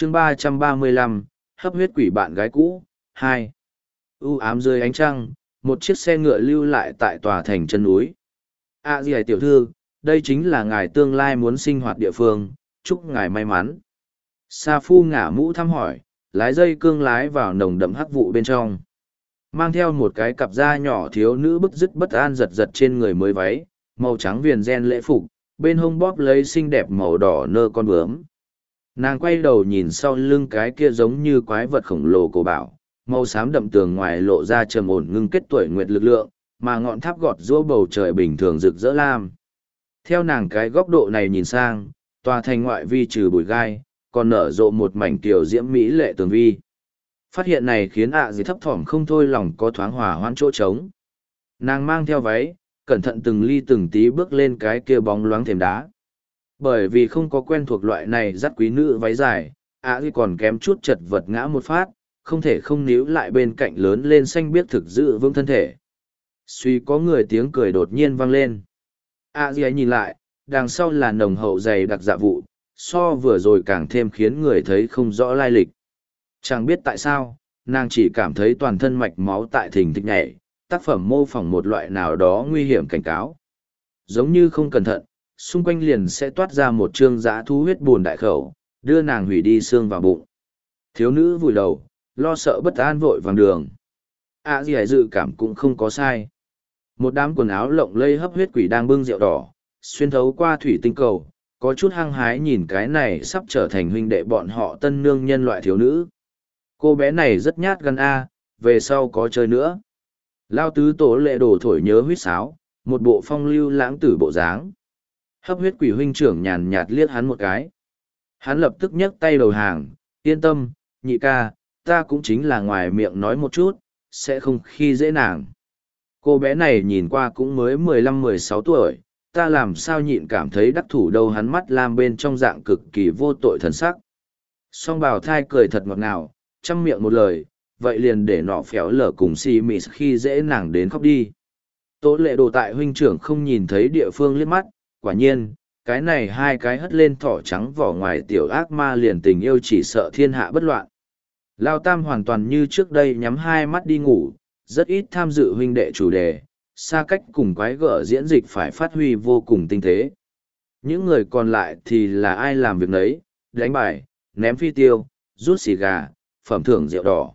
chương 335, hấp huyết quỷ bạn gái cũ, 2. U ám dưới ánh trăng, một chiếc xe ngựa lưu lại tại tòa thành chân núi. Gì tiểu thư, đây chính là ngài tương lai muốn sinh hoạt địa phương, chúc ngài may mắn. Sa Phu ngả mũ thăm hỏi, lái dây cương lái vào nồng đậm hắc vụ bên trong. Mang theo một cái cặp da nhỏ thiếu nữ bức dứt bất an giật giật trên người mới váy, màu trắng viền ren lễ phục, bên hông bóp lấy xinh đẹp màu đỏ nơ con bướm. Nàng quay đầu nhìn sau lưng cái kia giống như quái vật khổng lồ cổ bảo, màu xám đậm tường ngoài lộ ra trầm ổn ngưng kết tuổi nguyệt lực lượng, mà ngọn tháp gọt giũa bầu trời bình thường rực rỡ lam. Theo nàng cái góc độ này nhìn sang, tòa thành ngoại vi trừ bụi gai, còn nở rộ một mảnh kiều diễm mỹ lệ tường vi. Phát hiện này khiến gì thấp thỏm không thôi, lòng có thoáng hòa hoãn chỗ trống. Nàng mang theo váy, cẩn thận từng ly từng tí bước lên cái kia bóng loáng thềm đá. Bởi vì không có quen thuộc loại này dắt quý nữ váy dài, gì còn kém chút chật vật ngã một phát, không thể không níu lại bên cạnh lớn lên xanh biếc thực giữ vững thân thể. Suy có người tiếng cười đột nhiên vang lên. Gì ấy nhìn lại, đằng sau là nồng hậu dày đặc dạ vụ, so vừa rồi càng thêm khiến người thấy không rõ lai lịch. Chẳng biết tại sao, nàng chỉ cảm thấy toàn thân mạch máu tại thình thịch nhảy, tác phẩm mô phỏng một loại nào đó nguy hiểm cảnh cáo. Giống như không cẩn thận, xung quanh liền sẽ toát ra một trương dã thú huyết buồn đại khẩu, đưa nàng hủy đi xương vào bụng. Thiếu nữ vùi đầu, lo sợ bất an vội vàng đường. Gì ấy dự cảm cũng không có sai. Một đám quần áo lộng lây hấp huyết quỷ đang bưng rượu đỏ, xuyên thấu qua thủy tinh cầu, có chút hăng hái nhìn cái này sắp trở thành huynh đệ bọn họ tân nương nhân loại thiếu nữ. Cô bé này rất nhát gan về sau có chơi nữa. Lao tứ tổ lệ đồ thổi nhớ huýt sáo, một bộ phong lưu lãng tử bộ dáng. Hấp huyết quỷ huynh trưởng nhàn nhạt liếc hắn một cái. Hắn lập tức nhấc tay đầu hàng, yên tâm, nhị ca, ta cũng chính là ngoài miệng nói một chút, sẽ không khi dễ nàng. Cô bé này nhìn qua cũng mới 15-16 tuổi, ta làm sao nhịn cảm thấy đắc thủ đâu, hắn mắt lam bên trong dạng cực kỳ vô tội thần sắc. Song bào thai cười thật ngọt ngào, chăm miệng một lời, vậy liền để nọ phéo lở cùng si mị khi dễ nàng đến khóc đi. Tố lệ đồ tại huynh trưởng không nhìn thấy địa phương liếc mắt, quả nhiên, cái này hai cái hất lên thỏ trắng vỏ ngoài tiểu ác ma liền tình yêu chỉ sợ thiên hạ bất loạn. Lao Tam hoàn toàn như trước đây nhắm hai mắt đi ngủ, rất ít tham dự huynh đệ chủ đề, xa cách cùng quái gở diễn dịch phải phát huy vô cùng tinh tế. Những người còn lại thì là ai làm việc nấy, đánh bài, ném phi tiêu, rút xì gà, phẩm thưởng rượu đỏ.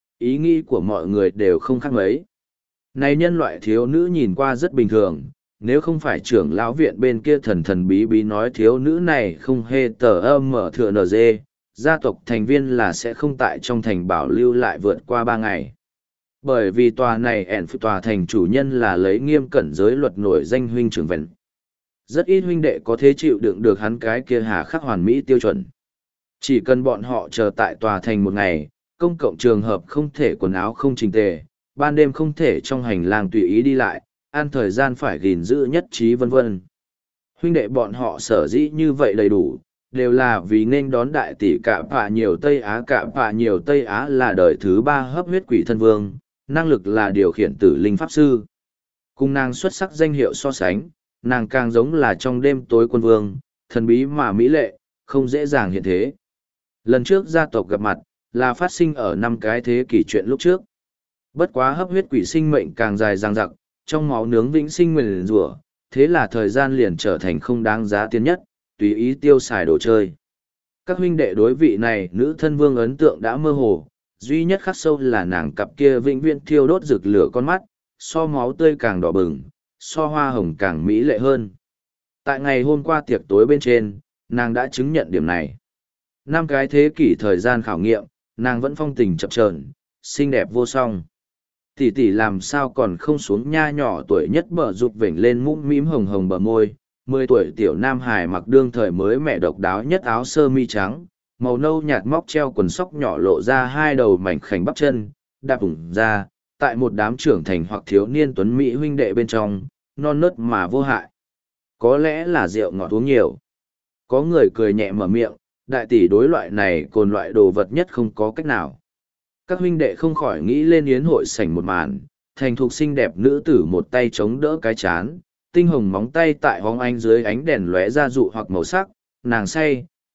Ý nghĩ của mọi người đều không khác mấy. Này nhân loại thiếu nữ nhìn qua rất bình thường, nếu không phải trưởng lão viện bên kia thần thần bí bí nói thiếu nữ này không hề tờ âm mở thừa NG, gia tộc thành viên là sẽ không tại trong thành bảo lưu lại vượt qua 3 ngày. Bởi vì tòa này tòa thành chủ nhân là lấy nghiêm cẩn giới luật nổi danh huynh trưởng vẹn. Rất ít huynh đệ có thể chịu đựng được hắn cái kia hà khắc hoàn mỹ tiêu chuẩn. Chỉ cần bọn họ chờ tại tòa thành một ngày, công cộng trường hợp không thể quần áo không chỉnh tề, ban đêm không thể trong hành lang tùy ý đi lại, ăn thời gian phải gìn giữ nhất trí vân vân. Huynh đệ bọn họ sở dĩ như vậy đầy đủ, đều là vì nên đón đại tỷ Cạ Pạ nhiều Tây Á. Cạ Pạ nhiều Tây Á là đời thứ 3 hấp huyết quỷ thân vương, năng lực là điều khiển tử linh pháp sư. Cùng nàng xuất sắc danh hiệu so sánh, nàng càng giống là trong đêm tối quân vương, thần bí mà mỹ lệ, không dễ dàng hiện thế. Lần trước gia tộc gặp mặt, là phát sinh ở 5 cái thế kỷ chuyện lúc trước. Bất quá hấp huyết quỷ sinh mệnh càng dài dằng dặc, trong máu nướng vĩnh sinh nguyền rủa, thế là thời gian liền trở thành không đáng giá tiền nhất, tùy ý tiêu xài đồ chơi. Các huynh đệ đối vị này nữ thân vương ấn tượng đã mơ hồ, duy nhất khắc sâu là nàng cặp kia vĩnh viễn thiêu đốt rực lửa con mắt, so máu tươi càng đỏ bừng, so hoa hồng càng mỹ lệ hơn. Tại ngày hôm qua tiệc tối bên trên, nàng đã chứng nhận điểm này. 5 cái thế kỷ thời gian khảo nghiệm, nàng vẫn phong tình chập chờn, xinh đẹp vô song. Tỷ tỷ làm sao còn không xuống nha, nhỏ tuổi nhất bờ rụt vểnh lên mũm mĩm hồng hồng bờ môi. 10 tuổi tiểu nam hải mặc đương thời mới mẹ độc đáo nhất áo sơ mi trắng, màu nâu nhạt móc treo quần sóc nhỏ lộ ra 2 đầu mảnh khảnh bắp chân, đạp ủng ra, tại một đám trưởng thành hoặc thiếu niên tuấn mỹ huynh đệ bên trong, non nớt mà vô hại. Có lẽ là rượu ngọt uống nhiều. Có người cười nhẹ mở miệng, đại tỷ đối loại này cồn loại đồ vật nhất không có cách nào. Các huynh đệ không khỏi nghĩ lên yến hội sảnh một màn, thành thục xinh đẹp nữ tử một tay chống đỡ cái chán, tinh hồng móng tay tại hóng ánh dưới ánh đèn lóe ra dụ hoặc màu sắc, nàng say,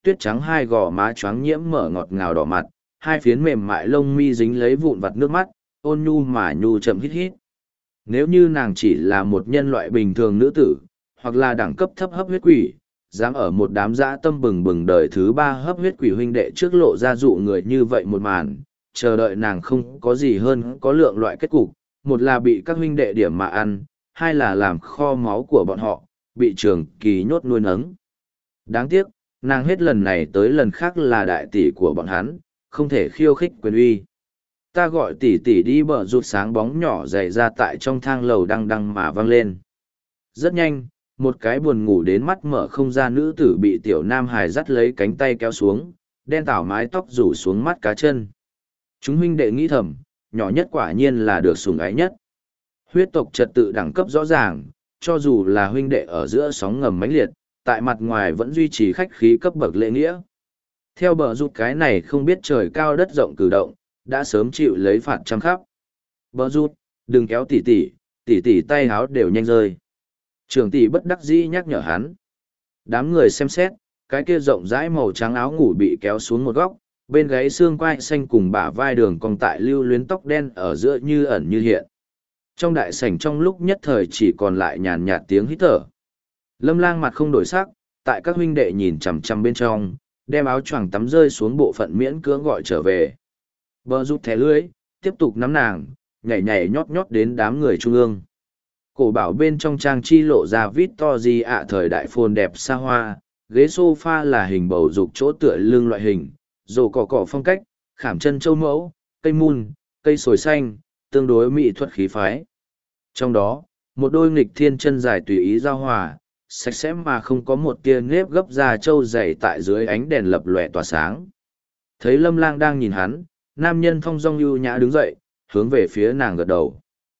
tuyết trắng hai gò má choáng nhiễm mở ngọt ngào đỏ mặt, hai phiến mềm mại lông mi dính lấy vụn vặt nước mắt, ôn nhu mà nhu chậm hít hít. Nếu như nàng chỉ là một nhân loại bình thường nữ tử, hoặc là đẳng cấp thấp hấp huyết quỷ, dám ở một đám dã tâm bừng bừng đời thứ ba hấp huyết quỷ huynh đệ trước lộ ra dụ người như vậy một màn, chờ đợi nàng không có gì hơn có lượng loại kết cục, một là bị các huynh đệ điểm mà ăn, hai là làm kho máu của bọn họ, bị trường kỳ nhốt nuôi nấng. Đáng tiếc, nàng hết lần này tới lần khác là đại tỷ của bọn hắn, không thể khiêu khích quyền uy. Ta gọi tỷ tỷ đi bờ rụt sáng bóng nhỏ dày ra tại trong thang lầu đăng đăng mà văng lên. Rất nhanh, một cái buồn ngủ đến mắt mở không ra nữ tử bị tiểu nam hài dắt lấy cánh tay kéo xuống, đen tảo mái tóc rủ xuống mắt cá chân. Chúng huynh đệ nghĩ thầm, nhỏ nhất quả nhiên là được sủng ái nhất. Huyết tộc trật tự đẳng cấp rõ ràng, cho dù là huynh đệ ở giữa sóng ngầm mãnh liệt, tại mặt ngoài vẫn duy trì khách khí cấp bậc lễ nghĩa. Theo bờ rụt cái này không biết trời cao đất rộng cử động, đã sớm chịu lấy phạt trăm khắp. Bờ rụt, đừng kéo tỷ tỷ tay háo đều nhanh rơi. Trưởng tỷ bất đắc dĩ nhắc nhở hắn. Đám người xem xét, cái kia rộng rãi màu trắng áo ngủ bị kéo xuống một góc, bên gáy xương quai xanh cùng bả vai đường cong tại lưu luyến tóc đen ở giữa như ẩn như hiện. Trong đại sảnh trong lúc nhất thời chỉ còn lại nhàn nhạt tiếng hít thở. Lâm Lang mặt không đổi sắc, tại các huynh đệ nhìn chằm chằm bên trong, đem áo choàng tắm rơi xuống bộ phận miễn cưỡng gọi trở về. Bờ rút thẻ lưới, tiếp tục nắm nàng, nhảy nhảy nhót nhót đến đám người trung ương. Cổ bảo bên trong trang chi lộ ra Victory ạ thời đại phồn đẹp xa hoa, ghế sofa là hình bầu dục chỗ tựa lưng loại hình, rổ cỏ phong cách, khảm chân châu mẫu, cây mun, cây sồi xanh, tương đối mỹ thuật khí phái. Trong đó, một đôi nghịch thiên chân dài tùy ý giao hòa, sạch sẽ mà không có một tia nếp gấp da trâu dày tại dưới ánh đèn lập lòe tỏa sáng. Thấy Lâm Lang đang nhìn hắn, nam nhân thong dong ưu nhã đứng dậy, hướng về phía nàng gật đầu.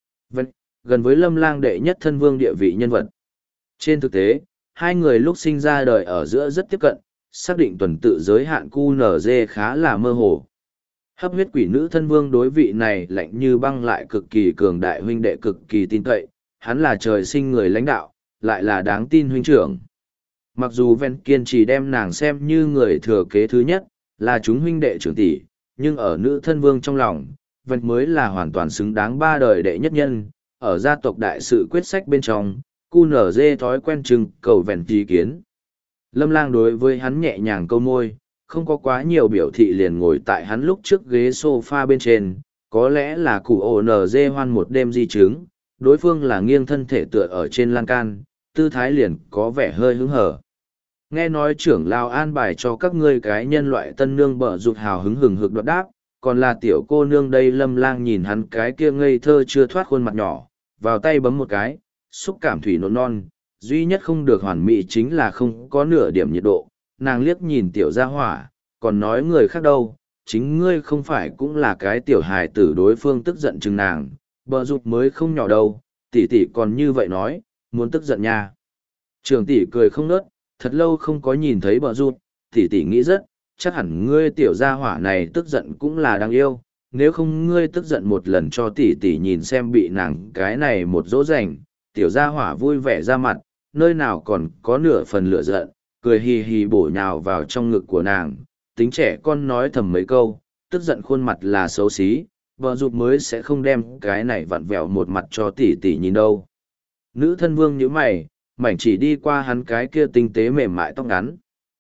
Gần với Lâm Lang đệ nhất thân vương địa vị nhân vật. Trên thực tế, hai người lúc sinh ra đời ở giữa rất tiếp cận, xác định tuần tự giới hạn QNZ khá là mơ hồ. Hấp huyết quỷ nữ thân vương đối vị này lạnh như băng lại cực kỳ cường đại huynh đệ cực kỳ tin cậy, hắn là trời sinh người lãnh đạo, lại là đáng tin huynh trưởng. Mặc dù Ven kiên trì đem nàng xem như người thừa kế thứ nhất, là chúng huynh đệ trưởng tỷ, nhưng ở nữ thân vương trong lòng, Ven mới là hoàn toàn xứng đáng ba đời đệ nhất nhân, ở gia tộc đại sự quyết sách bên trong, QNZ thói quen trưng cầu Ven ý kiến. Lâm Lang đối với hắn nhẹ nhàng câu môi, không có quá nhiều biểu thị liền ngồi tại hắn lúc trước ghế sofa bên trên, có lẽ là cụ ONZ hoan một đêm di chứng, đối phương là nghiêng thân thể tựa ở trên lan can, tư thái liền có vẻ hơi hứng hở. Nghe nói trưởng lao an bài cho các ngươi cái nhân loại tân nương bở rụt hào hứng hừng hực đoạt đáp, còn là tiểu cô nương đây. Lâm Lang nhìn hắn cái kia ngây thơ chưa thoát khuôn mặt nhỏ, vào tay bấm một cái, xúc cảm thủy nộn non, duy nhất không được hoàn mỹ chính là không có nửa điểm nhiệt độ. Nàng liếc nhìn tiểu gia hỏa, còn nói người khác đâu, chính ngươi không phải cũng là cái tiểu hài tử. Đối phương tức giận chừng nàng, bờ rụt mới không nhỏ đâu, tỷ tỷ còn như vậy nói, muốn tức giận nha. Trường tỷ cười không nớt, thật lâu không có nhìn thấy bờ rụt, tỷ tỷ nghĩ rất, chắc hẳn ngươi tiểu gia hỏa này tức giận cũng là đáng yêu, nếu không ngươi tức giận một lần cho tỷ tỷ nhìn xem bị nàng cái này một dỗ dành. Tiểu gia hỏa vui vẻ ra mặt, nơi nào còn có nửa phần lửa giận, cười hì hì bổ nhào vào trong ngực của nàng, tính trẻ con nói thầm mấy câu, tức giận khuôn mặt là xấu xí, vợ rụt mới sẽ không đem cái này vặn vẹo một mặt cho tỷ tỷ nhìn đâu. Nữ thân vương nhíu mày, mảnh chỉ đi qua hắn cái kia tinh tế mềm mại tóc ngắn.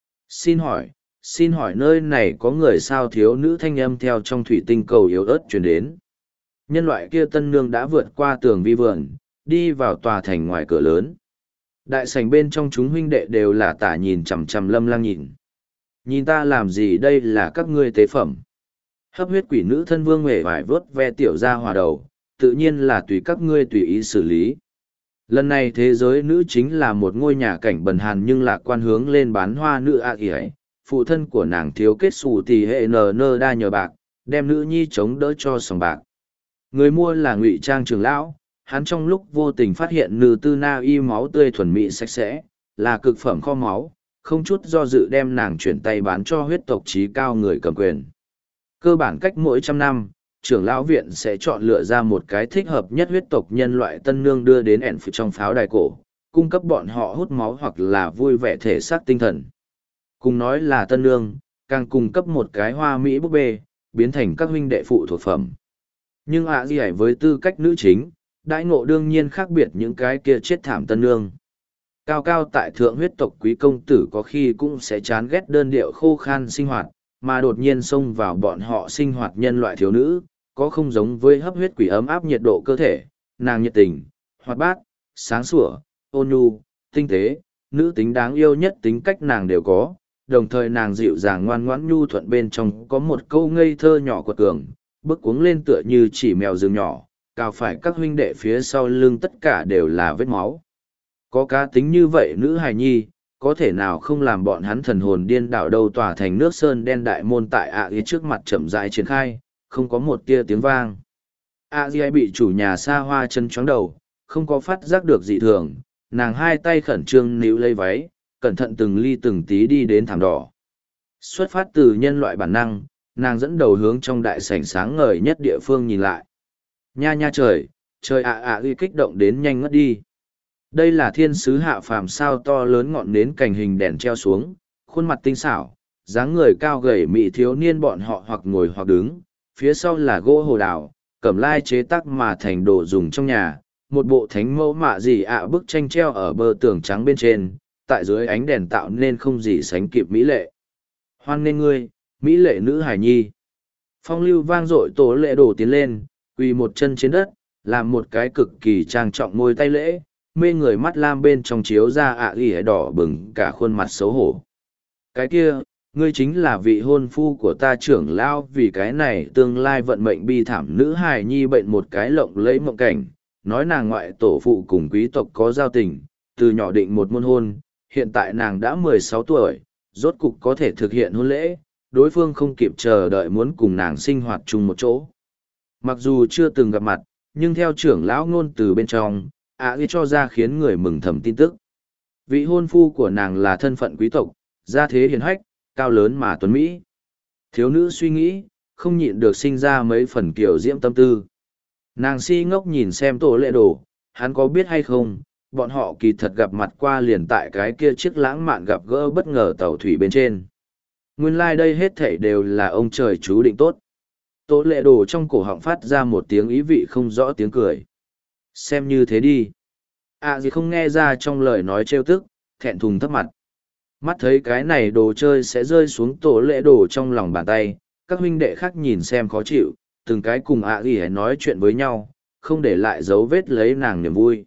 Xin hỏi nơi này có người sao? Thiếu nữ thanh âm theo trong thủy tinh cầu yếu ớt truyền đến. Nhân loại kia tân nương đã vượt qua tường vi vườn, đi vào tòa thành ngoài cửa lớn. Đại sảnh bên trong chúng huynh đệ đều là tả nhìn chằm chằm Lâm Lang nhìn. Nhìn ta làm gì? Đây là các ngươi tế phẩm. Hấp huyết quỷ nữ thân vương hề vải vớt ve tiểu ra hòa đầu, tự nhiên là tùy các ngươi tùy ý xử lý. Lần này thế giới nữ chính là một ngôi nhà cảnh bần hàn nhưng lạc quan hướng lên bán hoa nữ ạ ỉa. Phụ thân của nàng thiếu kết xù thì hệ nơ đa nhờ bạc, đem nữ nhi chống đỡ cho sòng bạc. Người mua là Ngụy Trang trưởng lão, hắn trong lúc vô tình phát hiện nữ tư na y máu tươi thuần mỹ sạch sẽ, là cực phẩm kho máu, không chút do dự đem nàng chuyển tay bán cho huyết tộc trí cao người cầm quyền. Cơ bản cách mỗi 100 năm, trưởng lão viện sẽ chọn lựa ra một cái thích hợp nhất huyết tộc nhân loại tân nương đưa đến ẻn trong pháo đài cổ, cung cấp bọn họ hút máu hoặc là vui vẻ thể xác tinh thần. Cùng nói là tân nương, càng cung cấp một cái hoa mỹ búp bê, biến thành các huynh đệ phụ thuộc phẩm. Nhưng ạ gì ấy với tư cách nữ chính, đãi ngộ đương nhiên khác biệt những cái kia chết thảm tân nương. Cao cao tại thượng huyết tộc quý công tử có khi cũng sẽ chán ghét đơn điệu khô khan sinh hoạt, mà đột nhiên xông vào bọn họ sinh hoạt nhân loại thiếu nữ, có không giống với hấp huyết quỷ ấm áp nhiệt độ cơ thể, nàng nhiệt tình, hoạt bát, sáng sủa, ôn nhu, tinh tế, nữ tính đáng yêu nhất tính cách nàng đều có, đồng thời nàng dịu dàng ngoan ngoãn nhu thuận bên trong có một câu ngây thơ nhỏ quật cường, bước cuống lên tựa như chỉ mèo rừng nhỏ, cào phải các huynh đệ phía sau lưng tất cả đều là vết máu. Có cá tính như vậy nữ hài nhi, có thể nào không làm bọn hắn thần hồn điên đảo đâu tỏa thành nước sơn đen đại môn tại ạ ý trước mặt chậm rãi triển khai, không có một tia tiếng vang. ạ ý bị chủ nhà xa hoa chân chóng đầu, không có phát giác được dị thường, nàng hai tay khẩn trương níu lấy váy, cẩn thận từng ly từng tí đi đến thảm đỏ. Xuất phát từ nhân loại bản năng, nàng dẫn đầu hướng trong đại sảnh sáng ngời nhất địa phương nhìn lại. Nha nha trời, trời ạ ghi kích động đến nhanh ngất đi. Đây là thiên sứ hạ phàm sao to lớn ngọn nến cành hình đèn treo xuống, khuôn mặt tinh xảo, dáng người cao gầy mị thiếu niên bọn họ hoặc ngồi hoặc đứng, phía sau là gỗ hồ đào, cẩm lai chế tác mà thành đồ dùng trong nhà, một bộ thánh mẫu mạ gì bức tranh treo ở bờ tường trắng bên trên, tại dưới ánh đèn tạo nên không gì sánh kịp mỹ lệ. Hoan nghênh ngươi, mỹ lệ nữ hải nhi. Phong lưu vang dội tố lệ đổ tiến lên, quỳ một chân trên đất, làm một cái cực kỳ trang trọng môi tay lễ, mê người mắt lam bên trong chiếu ra ỉ đỏ bừng cả khuôn mặt xấu hổ. Cái kia, ngươi chính là vị hôn phu của ta trưởng lao, vì cái này tương lai vận mệnh bi thảm nữ hài nhi bệnh một cái lộng lẫy mộng cảnh, nói nàng ngoại tổ phụ cùng quý tộc có giao tình, từ nhỏ định một môn hôn, hiện tại nàng đã 16 tuổi, rốt cục có thể thực hiện hôn lễ, đối phương không kịp chờ đợi muốn cùng nàng sinh hoạt chung một chỗ. Mặc dù chưa từng gặp mặt, nhưng theo trưởng lão ngôn từ bên trong, ghi cho ra khiến người mừng thầm tin tức. Vị hôn phu của nàng là thân phận quý tộc, gia thế hiền hách, cao lớn mà tuấn Mỹ. Thiếu nữ suy nghĩ, không nhịn được sinh ra mấy phần kiểu diễm tâm tư. Nàng si ngốc nhìn xem tổ lệ đồ, hắn có biết hay không, bọn họ kỳ thật gặp mặt qua liền tại cái kia chiếc lãng mạn gặp gỡ bất ngờ tàu thủy bên trên. Nguyên lai đây hết thảy đều là ông trời chú định tốt. Tổ lệ đồ trong cổ họng phát ra một tiếng ý vị không rõ tiếng cười. Xem như thế đi. Gì không nghe ra trong lời nói trêu tức, thẹn thùng thấp mặt. Mắt thấy cái này đồ chơi sẽ rơi xuống tổ lệ đồ trong lòng bàn tay, các huynh đệ khác nhìn xem khó chịu, từng cái cùng gì hãy nói chuyện với nhau, không để lại dấu vết lấy nàng niềm vui.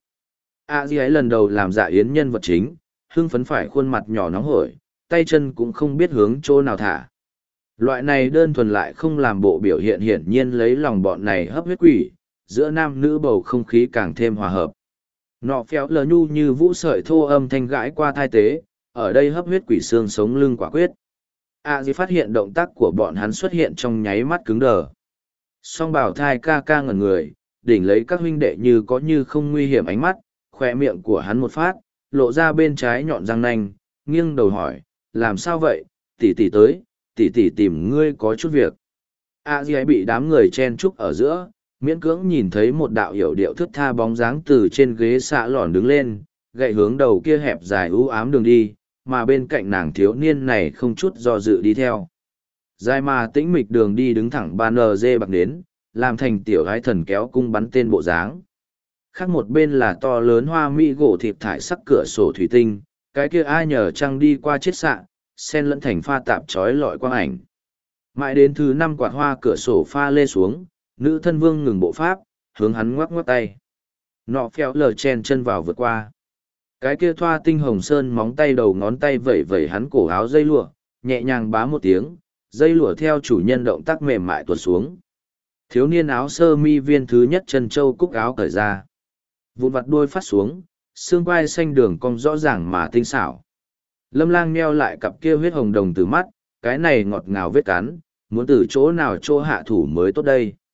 gì ấy lần đầu làm dạ yến nhân vật chính, hưng phấn phải khuôn mặt nhỏ nóng hổi, tay chân cũng không biết hướng chỗ nào thả. Loại này đơn thuần lại không làm bộ biểu hiện hiển nhiên lấy lòng bọn này hấp huyết quỷ, giữa nam nữ bầu không khí càng thêm hòa hợp. Nọ phéo lờ nhu như vũ sợi thô âm thanh gãi qua thai tế, ở đây hấp huyết quỷ xương sống lưng quả quyết. Gì phát hiện động tác của bọn hắn xuất hiện trong nháy mắt cứng đờ. Song bảo thai ca ca ngẩn người, đỉnh lấy các huynh đệ như có như không nguy hiểm ánh mắt, khoe miệng của hắn một phát, lộ ra bên trái nhọn răng nanh, nghiêng đầu hỏi, làm sao vậy, tỷ tỷ tới, tỷ tỷ tìm ngươi có chút việc. Gì ấy bị đám người chen chúc ở giữa, miễn cưỡng nhìn thấy một đạo hiểu điệu thướt tha bóng dáng từ trên ghế xạ lòn đứng lên, gậy hướng đầu kia hẹp dài u ám đường đi, mà bên cạnh nàng thiếu niên này không chút do dự đi theo. Dài mà tĩnh mịch đường đi đứng thẳng ban dê bạc đến, làm thành tiểu gái thần kéo cung bắn tên bộ dáng. Khác một bên là to lớn hoa mỹ gỗ thịt thải sắc cửa sổ thủy tinh, cái kia ai nhờ trăng đi qua chiết xạ, sen lẫn thành pha tạp trói lọi quang ảnh. Mãi đến thứ 5 quạt hoa cửa sổ pha lê xuống, nữ thân vương ngừng bộ pháp, hướng hắn ngoắc ngoắc tay. Nọ phèo lờ chen chân vào vượt qua. Cái kia thoa tinh hồng sơn móng tay đầu ngón tay vẩy vẩy hắn cổ áo dây lụa, nhẹ nhàng bá một tiếng, dây lụa theo chủ nhân động tác mềm mại tuột xuống. Thiếu niên áo sơ mi viên thứ nhất chân châu cúc áo cởi ra. Vụn vặt đuôi phát xuống, xương quai xanh đường cong rõ ràng mà tinh xảo. Lâm Lang meo lại cặp kia huyết hồng đồng từ mắt, cái này ngọt ngào vết cắn, muốn từ chỗ nào chỗ hạ thủ mới tốt đây.